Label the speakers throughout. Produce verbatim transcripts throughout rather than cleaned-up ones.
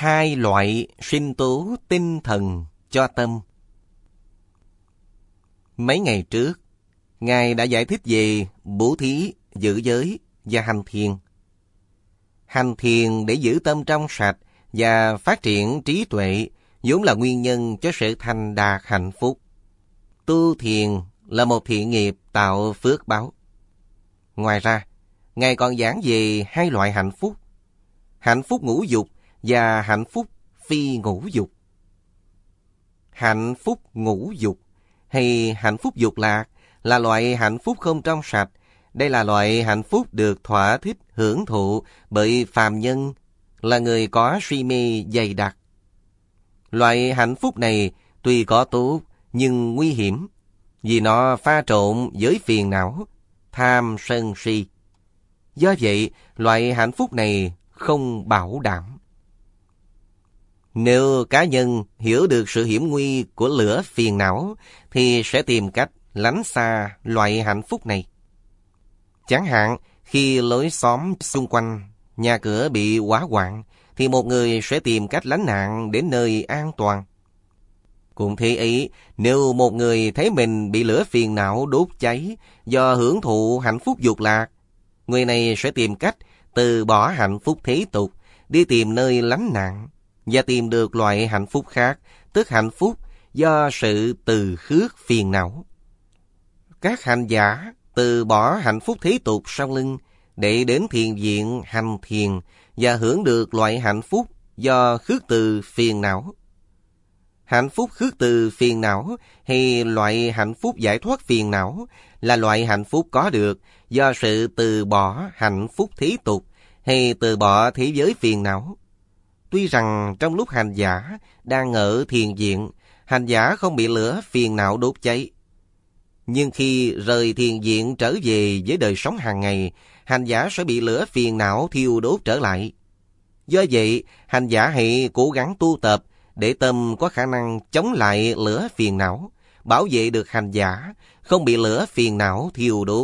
Speaker 1: hai loại sinh tố tinh thần cho tâm. Mấy ngày trước, Ngài đã giải thích về bố thí, giữ giới và hành thiền. Hành thiền để giữ tâm trong sạch và phát triển trí tuệ vốn là nguyên nhân cho sự thành đạt hạnh phúc. Tu thiền là một thiện nghiệp tạo phước báo. Ngoài ra, Ngài còn giảng về hai loại hạnh phúc: hạnh phúc ngũ dục và hạnh phúc phi ngũ dục. Hạnh phúc ngũ dục hay hạnh phúc dục lạc là loại hạnh phúc không trong sạch. Đây là loại hạnh phúc được thỏa thích hưởng thụ bởi phàm nhân, là người có suy mê dày đặc. Loại hạnh phúc này tuy có tốt nhưng nguy hiểm, vì nó pha trộn với phiền não, tham sân si. Do vậy, loại hạnh phúc này không bảo đảm. Nếu cá nhân hiểu được sự hiểm nguy của lửa phiền não, thì sẽ tìm cách lánh xa loại hạnh phúc này. Chẳng hạn, khi lối xóm xung quanh, nhà cửa bị hỏa hoạn, thì một người sẽ tìm cách lánh nạn đến nơi an toàn. Cũng thế ấy, nếu một người thấy mình bị lửa phiền não đốt cháy do hưởng thụ hạnh phúc dục lạc, người này sẽ tìm cách từ bỏ hạnh phúc thế tục, đi tìm nơi lánh nạn, và tìm được loại hạnh phúc khác, tức hạnh phúc do sự từ khước phiền não. Các hành giả từ bỏ hạnh phúc thế tục sau lưng để đến thiền viện hành thiền và hưởng được loại hạnh phúc do khước từ phiền não. Hạnh phúc khước từ phiền não hay loại hạnh phúc giải thoát phiền não là loại hạnh phúc có được do sự từ bỏ hạnh phúc thế tục hay từ bỏ thế giới phiền não. Tuy rằng trong lúc hành giả đang ở thiền viện, hành giả không bị lửa phiền não đốt cháy, nhưng khi rời thiền viện trở về với đời sống hàng ngày, hành giả sẽ bị lửa phiền não thiêu đốt trở lại. Do vậy, hành giả hãy cố gắng tu tập để tâm có khả năng chống lại lửa phiền não, bảo vệ được hành giả không bị lửa phiền não thiêu đốt.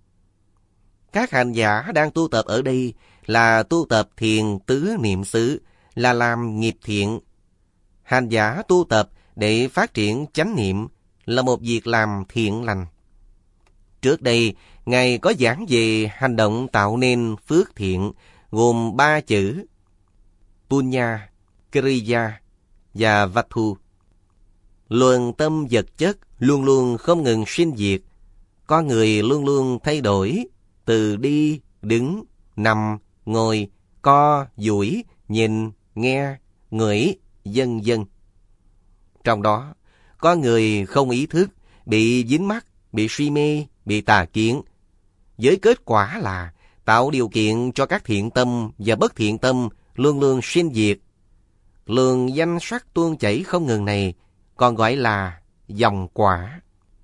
Speaker 1: Các hành giả đang tu tập ở đây là tu tập thiền tứ niệm xứ, là làm nghiệp thiện. Hành giả tu tập để phát triển chánh niệm là một việc làm thiện lành. Trước đây, Ngài có giảng về hành động tạo nên phước thiện, gồm ba chữ Punya, Kriya và Vattu. Luồng tâm vật chất luôn luôn không ngừng sinh diệt. Con người luôn luôn thay đổi từ đi, đứng, nằm, ngồi, co, duỗi, nhìn, nghe, ngửi, vân vân. Trong đó, có người không ý thức, bị dính mắc, bị suy mê, bị tà kiến. Với kết quả là tạo điều kiện cho các thiện tâm và bất thiện tâm luôn luôn sinh diệt. Luồng danh sắc tuôn chảy không ngừng này còn gọi là dòng quả.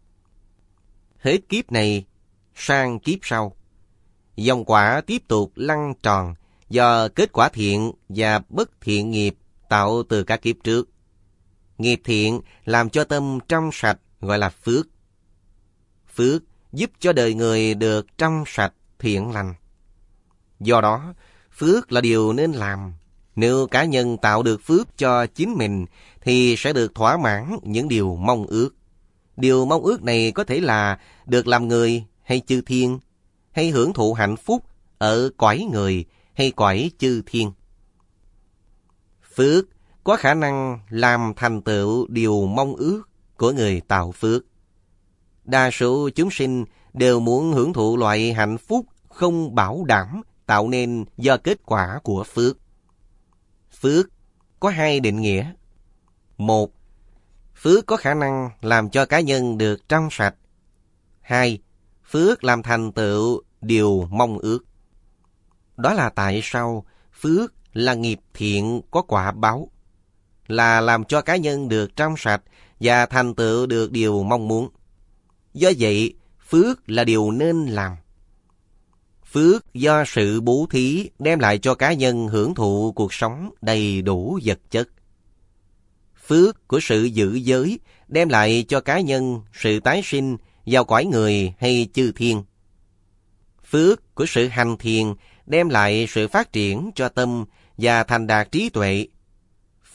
Speaker 1: Hết kiếp này sang kiếp sau, dòng quả tiếp tục lăn tròn do kết quả thiện và bất thiện nghiệp tạo từ các kiếp trước. Nghiệp thiện làm cho tâm trong sạch gọi là phước. Phước giúp cho đời người được trong sạch thiện lành. Do đó, phước là điều nên làm. Nếu cá nhân tạo được phước cho chính mình thì sẽ được thỏa mãn những điều mong ước. Điều mong ước này có thể là được làm người hay chư thiên, hay hưởng thụ hạnh phúc ở cõi người hay cõi chư thiên. Phước có khả năng làm thành tựu điều mong ước của người tạo phước. Đa số chúng sinh đều muốn hưởng thụ loại hạnh phúc không bảo đảm tạo nên do kết quả của phước. Phước có hai định nghĩa. Một, phước có khả năng làm cho cá nhân được trong sạch. Hai, phước làm thành tựu điều mong ước. Đó là tại sao phước là nghiệp thiện có quả báo, là làm cho cá nhân được trong sạch và thành tựu được điều mong muốn. Do vậy, phước là điều nên làm. Phước do sự bố thí đem lại cho cá nhân hưởng thụ cuộc sống đầy đủ vật chất. Phước của sự giữ giới đem lại cho cá nhân sự tái sinh vào cõi người hay chư thiên. Phước của sự hành thiền đem lại sự phát triển cho tâm và thành đạt trí tuệ.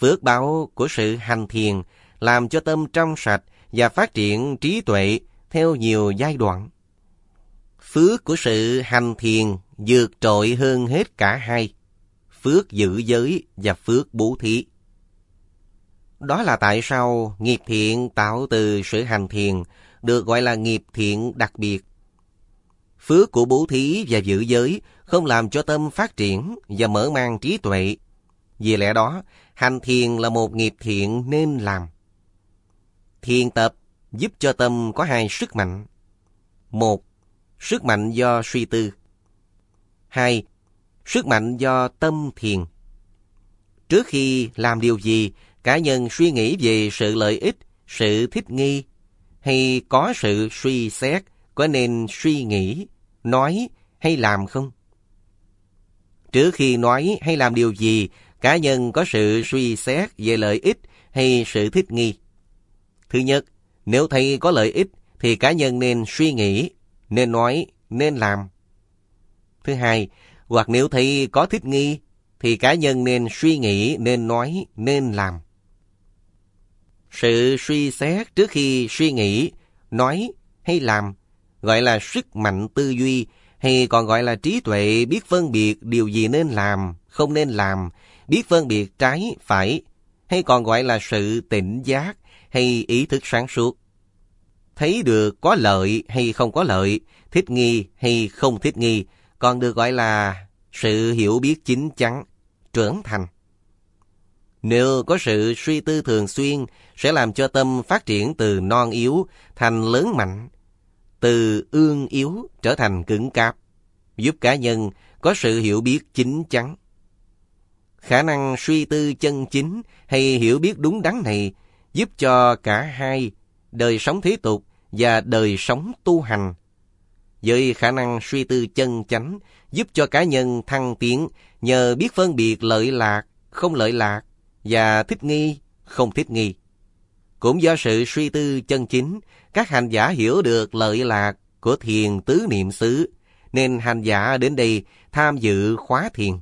Speaker 1: Phước báo của sự hành thiền làm cho tâm trong sạch và phát triển trí tuệ theo nhiều giai đoạn. Phước của sự hành thiền vượt trội hơn hết cả hai, phước giữ giới và phước bố thí. Đó là tại sao nghiệp thiện tạo từ sự hành thiền được gọi là nghiệp thiện đặc biệt. Phước của bố thí và giữ giới không làm cho tâm phát triển và mở mang trí tuệ. Vì lẽ đó, hành thiền là một nghiệp thiện nên làm. Thiền tập giúp cho tâm có hai sức mạnh. Một, sức mạnh do suy tư. Hai, sức mạnh do tâm thiền. Trước khi làm điều gì, cá nhân suy nghĩ về sự lợi ích, sự thích nghi, hay có sự suy xét có nên suy nghĩ, nói hay làm không? Trước khi nói hay làm điều gì, cá nhân có sự suy xét về lợi ích hay sự thích nghi. Thứ nhất, nếu thấy có lợi ích thì cá nhân nên suy nghĩ, nên nói, nên làm. Thứ hai, hoặc nếu thấy có thích nghi thì cá nhân nên suy nghĩ, nên nói, nên làm. Sự suy xét trước khi suy nghĩ, nói hay làm gọi là sức mạnh tư duy, hay còn gọi là trí tuệ, biết phân biệt điều gì nên làm, không nên làm, biết phân biệt trái, phải, hay còn gọi là sự tỉnh giác hay ý thức sáng suốt. Thấy được có lợi hay không có lợi, thích nghi hay không thích nghi, còn được gọi là sự hiểu biết chín chắn, trưởng thành. Nếu có sự suy tư thường xuyên, sẽ làm cho tâm phát triển từ non yếu thành lớn mạnh, từ ương yếu trở thành cứng cáp, giúp cá nhân có sự hiểu biết chín chắn. Khả năng suy tư chân chính hay hiểu biết đúng đắn này giúp cho cả hai, đời sống thế tục và đời sống tu hành. Với khả năng suy tư chân chánh giúp cho cá nhân thăng tiến nhờ biết phân biệt lợi lạc, không lợi lạc và thích nghi, không thích nghi. Cũng do sự suy tư chân chính, các hành giả hiểu được lợi lạc của thiền tứ niệm xứ, nên hành giả đến đây tham dự khóa thiền.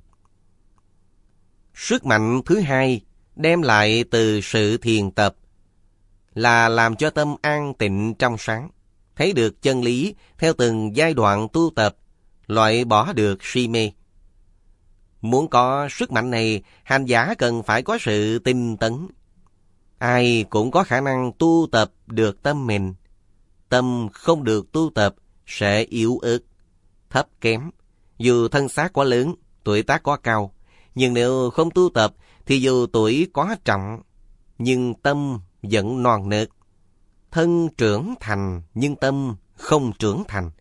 Speaker 1: Sức mạnh thứ hai đem lại từ sự thiền tập là làm cho tâm an tịnh trong sáng, thấy được chân lý theo từng giai đoạn tu tập, loại bỏ được si mê. Muốn có sức mạnh này, hành giả cần phải có sự tinh tấn. Ai cũng có khả năng tu tập được tâm mình. Tâm không được tu tập sẽ yếu ớt, thấp kém. Dù thân xác có lớn, tuổi tác có cao, nhưng nếu không tu tập thì dù tuổi có trọng, nhưng tâm vẫn non nớt. Thân trưởng thành nhưng tâm không trưởng thành.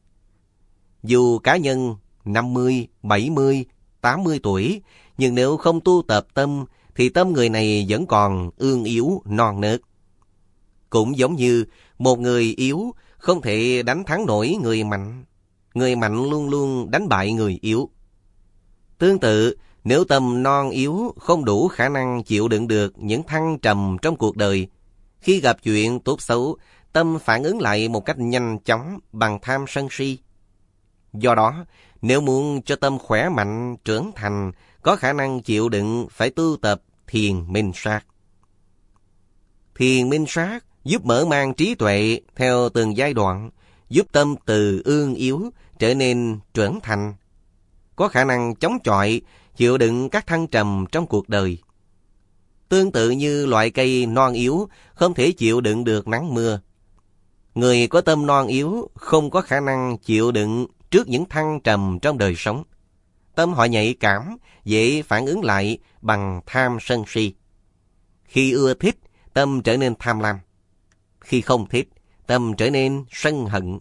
Speaker 1: Dù cá nhân năm mươi, bảy mươi, tám mươi tuổi, nhưng nếu không tu tập tâm thì tâm người này vẫn còn ương yếu, non nớt. Cũng giống như một người yếu không thể đánh thắng nổi người mạnh. Người mạnh luôn luôn đánh bại người yếu. Tương tự, nếu tâm non yếu không đủ khả năng chịu đựng được những thăng trầm trong cuộc đời, khi gặp chuyện tốt xấu, tâm phản ứng lại một cách nhanh chóng bằng tham sân si. Do đó, nếu muốn cho tâm khỏe mạnh, trưởng thành, có khả năng chịu đựng, phải tu tập thiền minh sát. Thiền minh sát giúp mở mang trí tuệ theo từng giai đoạn, giúp tâm từ ương yếu trở nên trưởng thành, có khả năng chống chọi, chịu đựng các thăng trầm trong cuộc đời. Tương tự như loại cây non yếu không thể chịu đựng được nắng mưa. Người có tâm non yếu không có khả năng chịu đựng trước những thăng trầm trong đời sống. Tâm họ nhạy cảm, dễ phản ứng lại bằng tham sân si. Khi ưa thích, tâm trở nên tham lam. Khi không thích, tâm trở nên sân hận.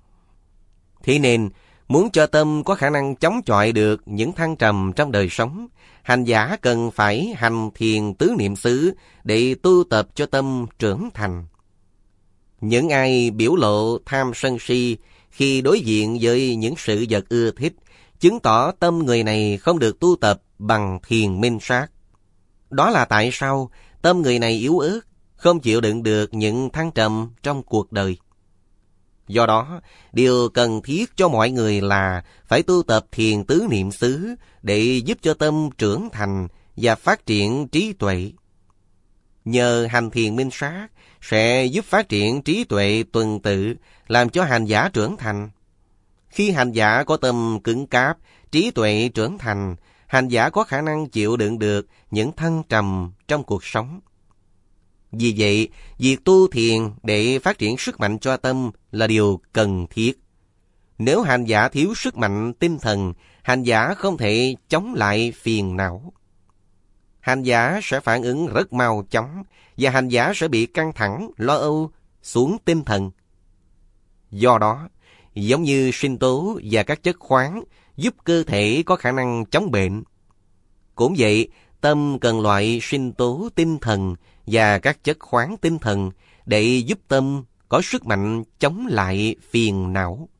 Speaker 1: Thế nên, muốn cho tâm có khả năng chống chọi được những thăng trầm trong đời sống, hành giả cần phải hành thiền tứ niệm xứ để tu tập cho tâm trưởng thành. Những ai biểu lộ tham sân si khi đối diện với những sự vật ưa thích, chứng tỏ tâm người này không được tu tập bằng thiền minh sát. Đó là tại sao tâm người này yếu ớt, không chịu đựng được những thăng trầm trong cuộc đời. Do đó, điều cần thiết cho mọi người là phải tu tập thiền tứ niệm xứ để giúp cho tâm trưởng thành và phát triển trí tuệ. nhờ hành thiền minh sát sẽ giúp phát triển trí tuệ tuần tự, làm cho hành giả trưởng thành. Khi hành giả có tâm cứng cáp, trí tuệ trưởng thành, hành giả có khả năng chịu đựng được những thăng trầm trong cuộc sống. Vì vậy, việc tu thiền để phát triển sức mạnh cho tâm là điều cần thiết. Nếu hành giả thiếu sức mạnh tinh thần, hành giả không thể chống lại phiền não. Hành giả sẽ phản ứng rất mau chóng, và hành giả sẽ bị căng thẳng, lo âu, xuống tinh thần. Do đó, giống như sinh tố và các chất khoáng giúp cơ thể có khả năng chống bệnh, cũng vậy, tâm cần loại sinh tố tinh thần và các chất khoáng tinh thần để giúp tâm có sức mạnh chống lại phiền não.